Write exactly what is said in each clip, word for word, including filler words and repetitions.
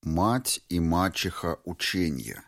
Мать и мачеха ученья.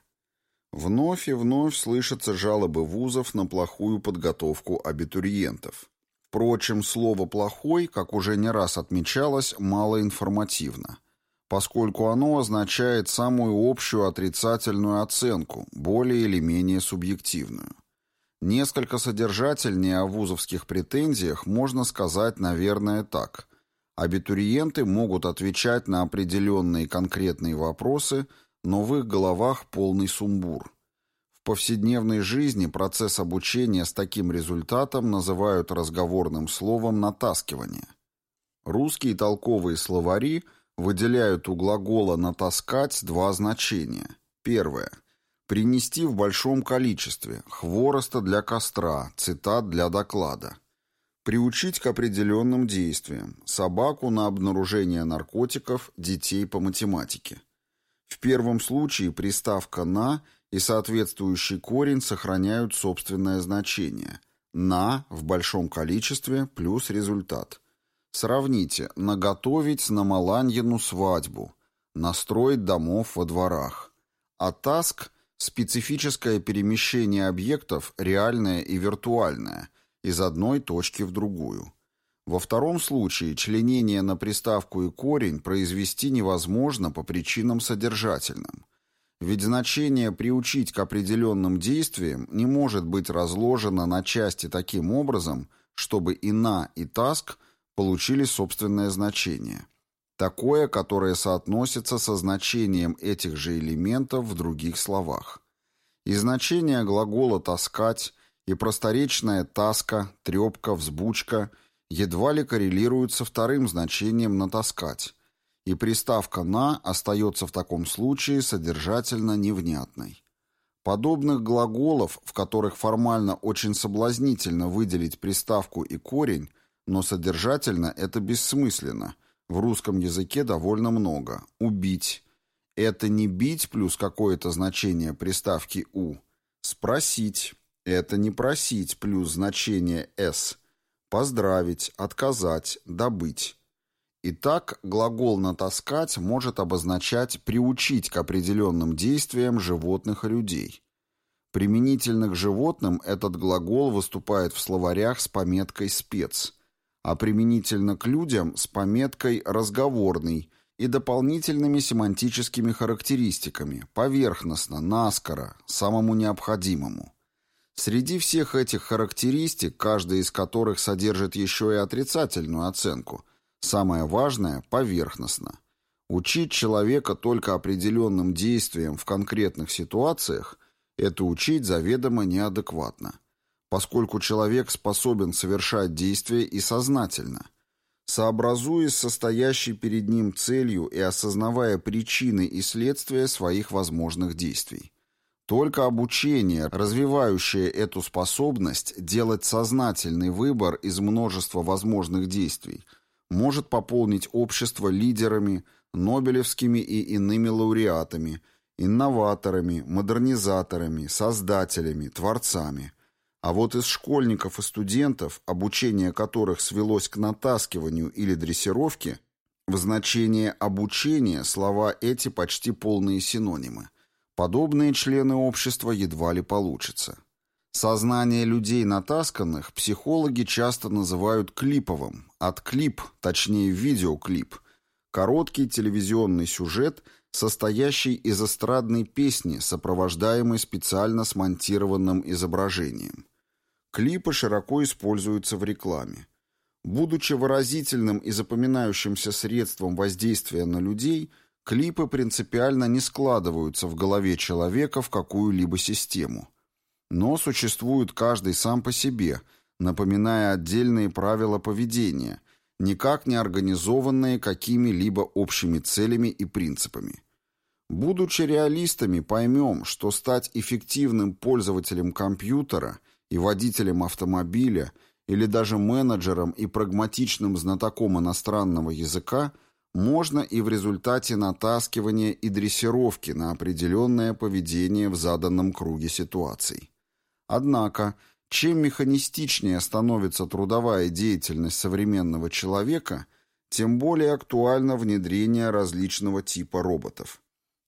Вновь и вновь слышатся жалобы вузов на плохую подготовку абитуриентов. Впрочем, слово «плохой», как уже не раз отмечалось, малоинформативно, поскольку оно означает самую общую отрицательную оценку, более или менее субъективную. Несколько содержательнее о вузовских претензиях можно сказать, наверное, так. Абитуриенты могут отвечать на определенные конкретные вопросы, но в их головах полный сумбур. В повседневной жизни процесс обучения с таким результатом называют разговорным словом «натаскивание». Русские толковые словари выделяют у глагола «натаскать» два значения. Первое. Принести в большом количестве, хвороста для костра, цитат для доклада. Приучить к определенным действиям, собаку на обнаружение наркотиков, детей по математике. В первом случае приставка «на» и соответствующий корень сохраняют собственное значение. «На» в большом количестве плюс результат. Сравните: наготовить на Маланьину свадьбу, настроить домов во дворах. А таск – специфическое перемещение объектов, реальное и виртуальное, из одной точки в другую. Во втором случае членение на приставку и корень произвести невозможно по причинам содержательным. Ведь значение «приучить к определенным действиям» не может быть разложено на части таким образом, чтобы и «на», и «таск» получили собственное значение. Такое, которое соотносится со значением этих же элементов в других словах. И значение глагола «таскать», и просторечная таска, трепка, взбучка едва ли коррелируют со вторым значением «натаскать», и приставка «на» остается в таком случае содержательно невнятной. Подобных глаголов, в которых формально очень соблазнительно выделить приставку и корень, но содержательно это бессмысленно, в русском языке довольно много. «Убить» — это не «бить» плюс какое-то значение приставки «у», «спросить» — это не просить плюс значение «с», поздравить, отказать, добыть. Итак, глагол «натаскать» может обозначать приучить к определенным действиям животных и людей. Применительно к животным этот глагол выступает в словарях с пометкой «спец», а применительно к людям с пометкой «разговорный» и дополнительными семантическими характеристиками «поверхностно», «наскоро», «самому необходимому». Среди всех этих характеристик, каждая из которых содержит еще и отрицательную оценку, самое важное – поверхностно. Учить человека только определенным действиям в конкретных ситуациях – это учить заведомо неадекватно, поскольку человек способен совершать действия и сознательно. Сообразуясь с состоящей перед ним целью и осознавая причины и следствия своих возможных действий. Только обучение, развивающее эту способность делать сознательный выбор из множества возможных действий, может пополнить общество лидерами, нобелевскими и иными лауреатами, инноваторами, модернизаторами, создателями, творцами. А вот из школьников и студентов, обучение которых свелось к натаскиванию или дрессировке, в значении «обучение» слова эти почти полные синонимы. Подобные члены общества едва ли получатся. Сознание людей натасканных психологи часто называют клиповым, от клип, точнее видеоклип, короткий телевизионный сюжет, состоящий из эстрадной песни, сопровождаемой специально смонтированным изображением. Клипы широко используются в рекламе. Будучи выразительным и запоминающимся средством воздействия на людей, клипы принципиально не складываются в голове человека в какую-либо систему. Но существуют каждый сам по себе, напоминая отдельные правила поведения, никак не организованные какими-либо общими целями и принципами. Будучи реалистами, поймем, что стать эффективным пользователем компьютера и водителем автомобиля или даже менеджером и прагматичным знатоком иностранного языка можно и в результате натаскивания и дрессировки на определенное поведение в заданном круге ситуаций. Однако, чем механистичнее становится трудовая деятельность современного человека, тем более актуально внедрение различного типа роботов.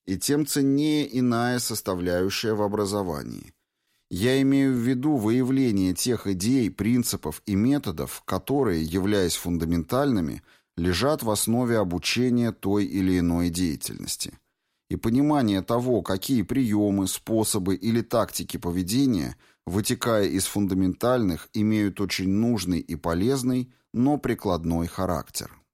и тем ценнее иная составляющая в образовании. Я имею в виду выявление тех идей, принципов и методов, которые, являясь фундаментальными, лежат в основе обучения той или иной деятельности. И понимание того, какие приемы, способы или тактики поведения, вытекая из фундаментальных, имеют очень нужный и полезный, но прикладной характер.